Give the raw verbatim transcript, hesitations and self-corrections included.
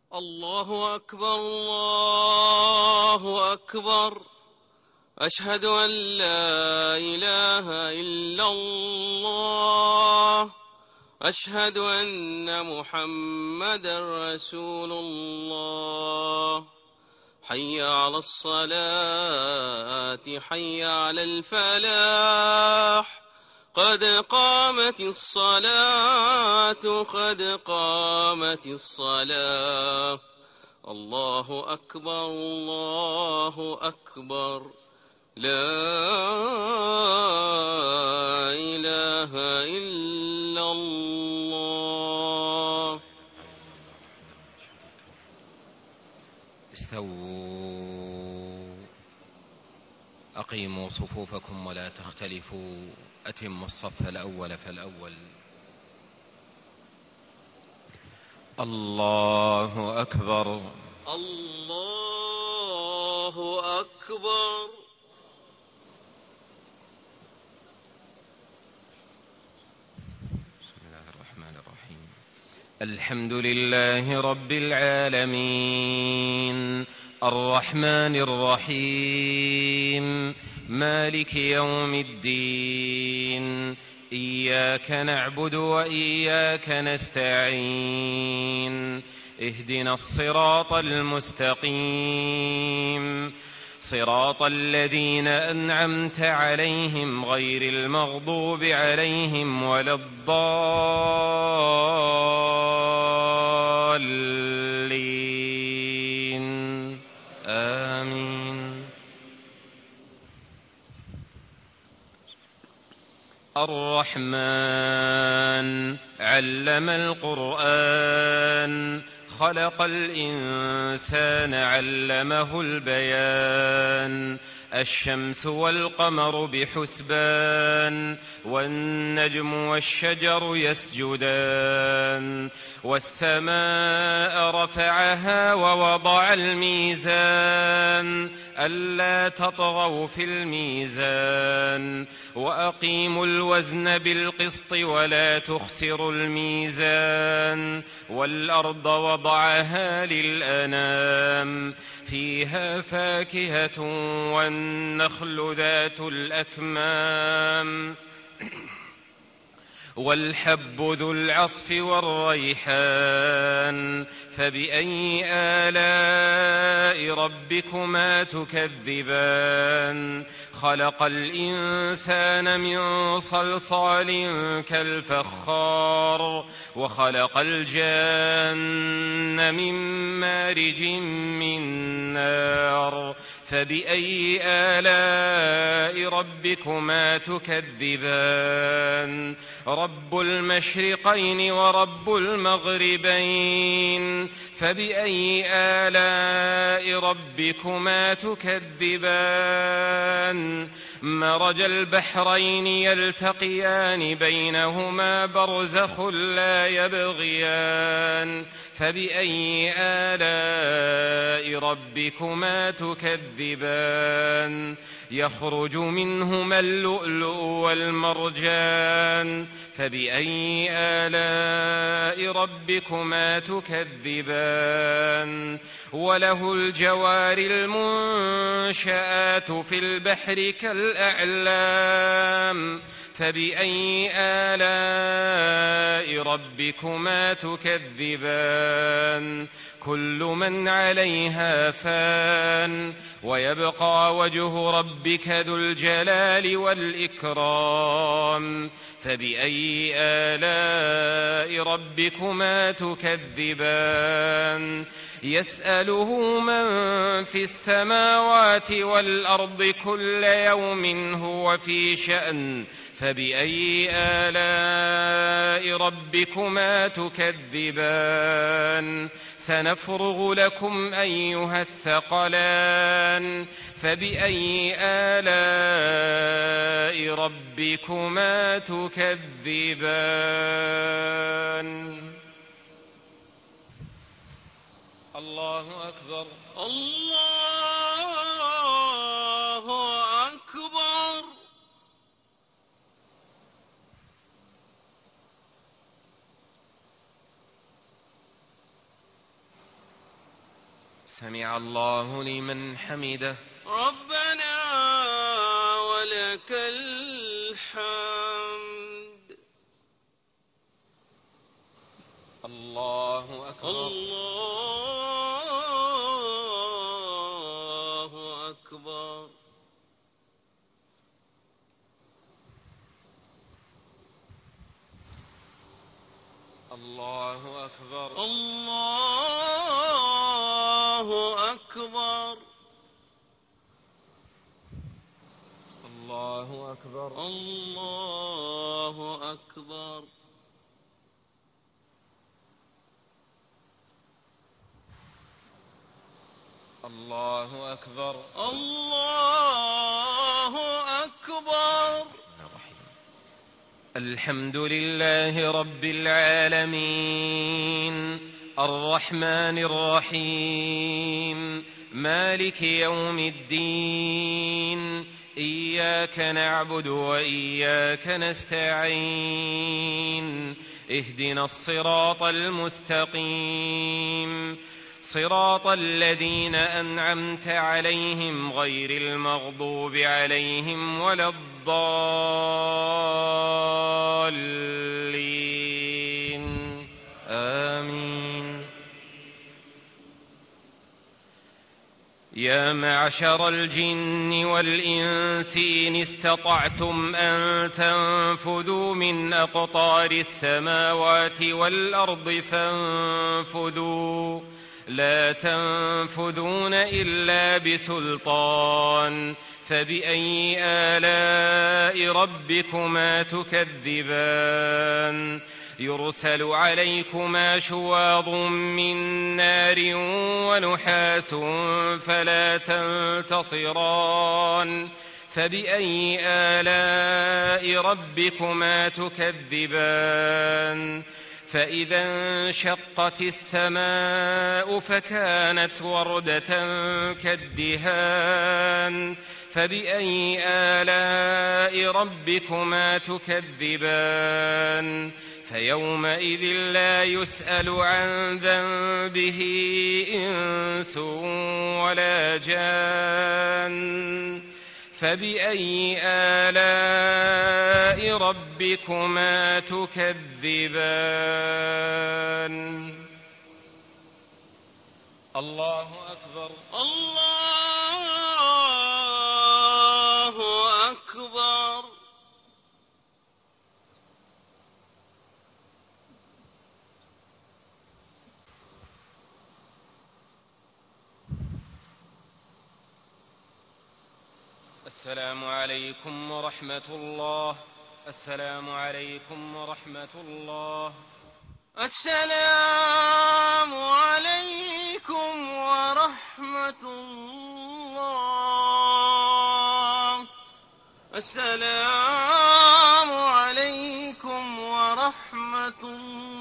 الله أكبر الله أكبر. أشهد أن لا إله إلا الله. أشهد أن محمدا رسول الله. حي على الصلاة حي على الفلاح. قد قامت الصلاة قد قامت الصلاة. الله أكبر الله أكبر. لا إله إلا الله. استووا أقيموا صفوفكم ولا تختلفوا. أتموا الصف الأول فالأول. الله أكبر الله أكبر. بسم الله الرحمن الرحيم. الحمد لله رب العالمين الرحمن الرحيم مالك يوم الدين. إياك نعبد وإياك نستعين. اهدنا الصراط المستقيم صراط الذين أنعمت عليهم غير المغضوب عليهم ولا الضالين. آمين. الرحمن علم القرآن خلق الإنسان علمه البيان. الشمس والقمر بحسبان والنجم والشجر يسجدان. والسماء رفعها ووضع الميزان ألا تطغوا في الميزان وأقيموا الوزن بالقسط ولا تخسروا الميزان. والأرض وضعها للأنام فيها فاكهة والنخل ذات الأكمام والحب ذو العصف والريحان. فبأي آلاء ربكما تكذبان. خلق الإنسان من صلصال كالفخار وخلق الجان من مارج من نار. فبأي آلاء ربكما تكذبان. رب المشرقين ورب المغربين. فبأي آلاء ربكما تكذبان. مرج البحرين يلتقيان بينهما برزخ لا يبغيان. فبأي آلاء ربكما تكذبان. يخرج منهما اللؤلؤ والمرجان. فبأي آلاء ربكما تكذبان. وله الجوار المنشآت في البحر كالأعلام. فبأي آلاء ربكما تكذبان. كل من عليها فان ويبقى وجه ربك ذو الجلال والإكرام. فبأي آلاء ربكما تكذبان. يسأله من في السماوات والأرض كل يوم هو في شأن. فبأي آلاء ربكما تكذبان. سنفرغ لكم أيها الثقلان. فبأي آلاء ربكما تكذبان. الله أكبر الله أكبر. سمع الله لمن حمده. ربنا ولك الحمد. الله أكبر. الله أكبر. الله أكبر. الله أكبر. الله أكبر. الله أكبر. الله أكبر. الله أكبر. الحمد لله رب العالمين الرحمن الرحيم مالك يوم الدين إياك نعبد وإياك نستعين اهدنا الصراط المستقيم صراط الذين أنعمت عليهم غير المغضوب عليهم ولا الضالين آمين. يا معشر الجن والإنس إن استطعتم أن تنفذوا من أقطار السماوات والأرض فانفذوا لا تنفذون إلا بسلطان فبأي آلاء ربكما تكذبان يرسل عليكما شواظ من نار ونحاس فلا تنتصران فبأي آلاء ربكما تكذبان فإذا انشقت السماء فكانت وردة كالدهان فبأي آلاء ربكما تكذبان فيومئذ لا يسأل عن ذنبه إنس ولا جان فبأي آلاء ربكما تكذبان. الله أكبر. الله أكبر. السلام عليكم ورحمة الله. السلام عليكم ورحمة الله. السلام عليكم ورحمة الله. السلام عليكم ورحمة الله.